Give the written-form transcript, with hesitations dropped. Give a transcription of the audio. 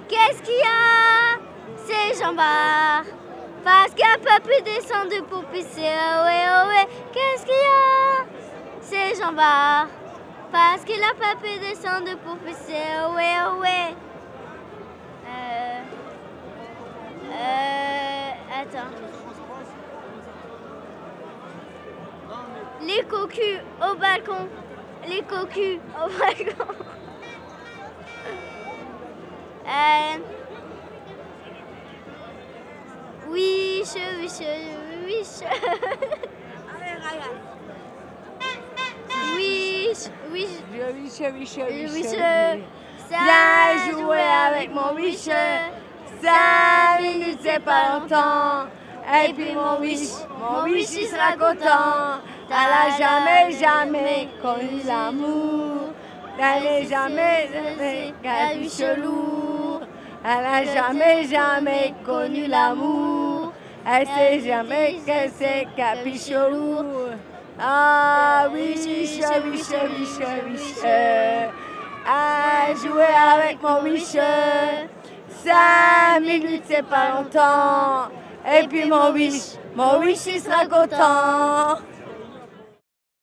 Qu'est-ce qu'il y a? C'est Jean-Bart. Parce qu'il a pas pu descendre pour pisser. Ohé, ohé. Qu'est-ce qu'il y a? C'est Jean-Bart. Parce qu'il a pas pu descendre pour pisser. Ohé, ohé. Attends. Les cocus au balcon. Les cocus au balcon. Wish, wish, wish. Wish, wish. Wish. Viens jouer avec mon wish. 5 minutes, c'est pas longtemps. Et puis mon wish, il sera content. Elle a jamais connu l'amour. Elle n'est jamais qu'un vie chelou. Elle a jamais connu l'amour. Elle sait jamais que c'est qu'un vie chelou. Ah wish, wish. À jouer avec mon wish. 5 minutes, c'est pas longtemps. Et puis mon wish, il sera content.